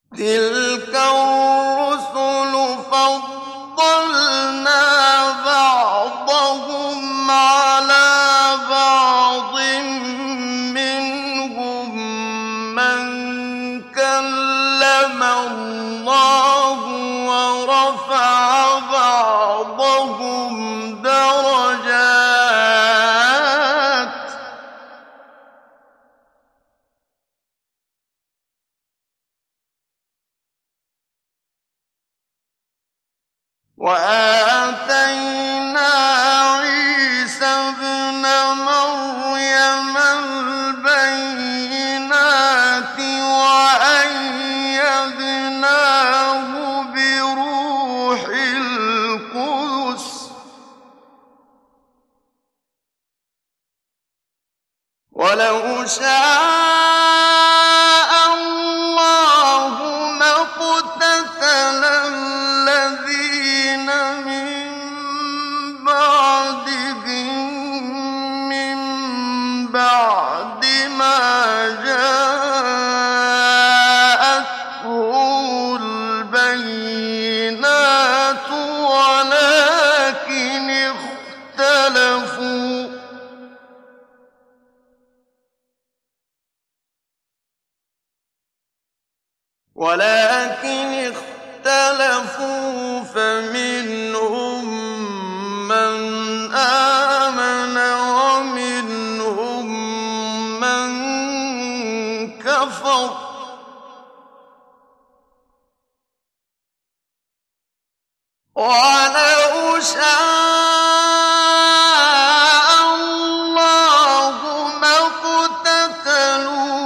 تِلْكَ الرُّسُلُ فَضَّلْنَا بَعْضَهُمْ عَلَىٰ بَعْضٍ ۖ مِّنْهُم مَّن كَلَّمَ اللَّهُ وَرَفَعَ بَعْضَهُمْ دَرَجَاتٍ ۚ وَآتَيْنَا عِيسَى ابْنَ مَرْيَمَ الْبَيِّنَاتِ وَأَيَّدْنَاهُ بِرُوحِ الْقُدُسِ ۗ وَلَوْ شَاءَ اللَّهُ مَا اقْتَتَلَ الَّذِينَ مِن بَعْدِهِم مِّن بَعْدِ مَا جَاءَتْهُمُ الْبَيِّنَاتُ ولكن اختلفوا فمنهم من آمن ومنهم من كفر وَلَوْ شَاءَ اللَّهُ مَا اقْتَتَلُوا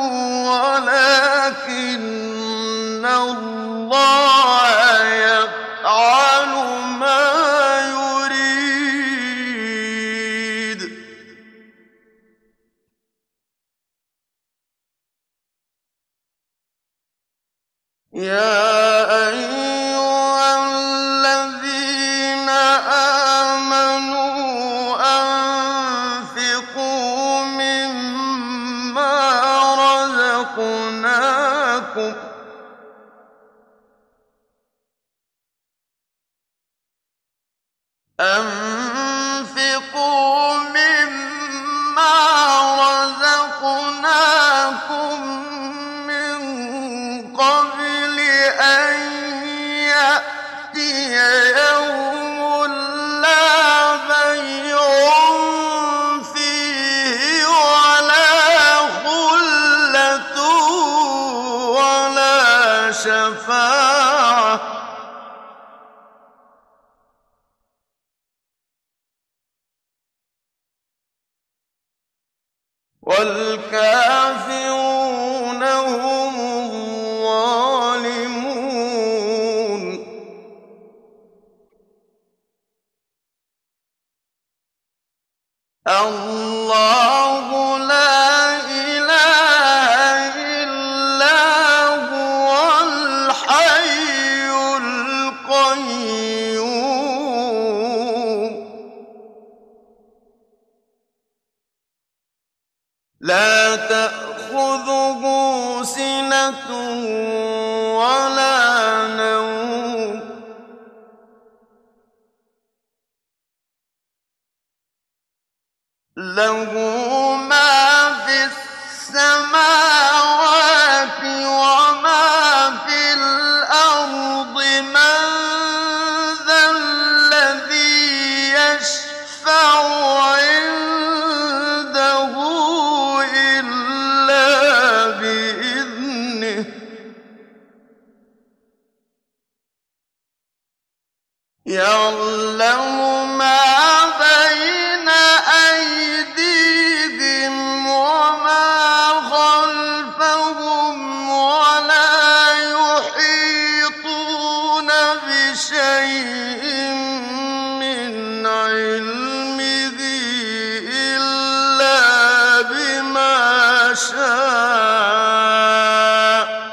وَلَٰكِنَّ اللَّهَ يَفْعَلُ مَا يُرِيدُ. يَا أَيُّهَا الَّذِينَ آمَنُوا أَنفِقُوا مِمَّا رَزَقْنَاكُمْ مِّن قَبْلِ أَن يَأْتِيَ يَوْمٌ لَّا بَيْعٌ فِيهِ وَلَا خُلَّةٌ وَلَا شَفَاعَةٌ ۗ وَالْكَافِرُونَ هُمُ الظَّالِمُونَ. اللَّهُ لَا إِلَٰهَ إِلَّا هُوَ الْحَيُّ الْقَيُّومُ لَا تَأْخُذُهُ سِنَةٌ وَلَا نَوْمٌ لَّهُ مَا فِي السَّمَاوَاتِ وَمَا في الْأَرْضِ مَن ذَا الَّذِي يَشْفَعُ عِندَهُ إِلَّا بِإِذْنِهِ يَعْلَمُ مَا بَيْنَ أَيْدِيهِمْ وَمَا خَلْفَهُمْ وَلَا يُحِيطُونَ بِشَيْءٍ مِّنْ عِلْمِهِ إِلَّا بِمَا شَاءَ ۚ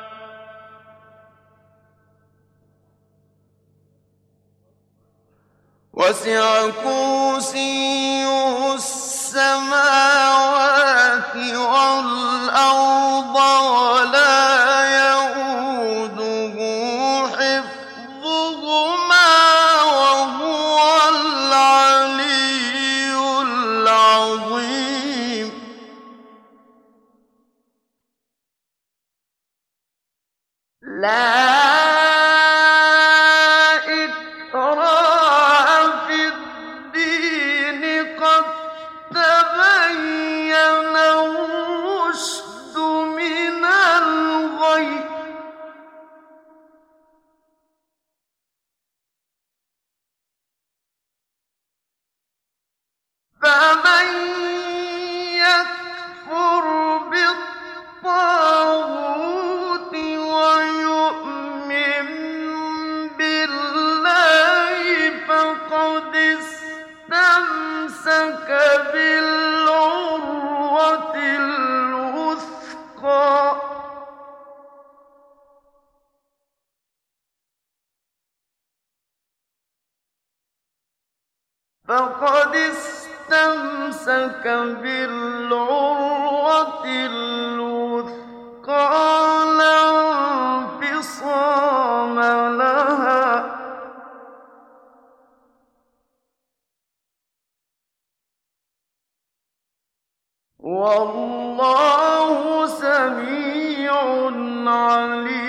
وَسِعَ كُرْسِيُّهُ السَّمَاوَاتِ وَالْأَرْضَ وَلَا يَئُودُهُ لا إكراه في الدين قد تبين الرشد من الغي فمن يكفر بالطاغوت ويؤمن بالله فقد استمسك بالعروة الوثقى فقد استمسك بالعروة الوثقى لا انفصام لها والله سميع عليم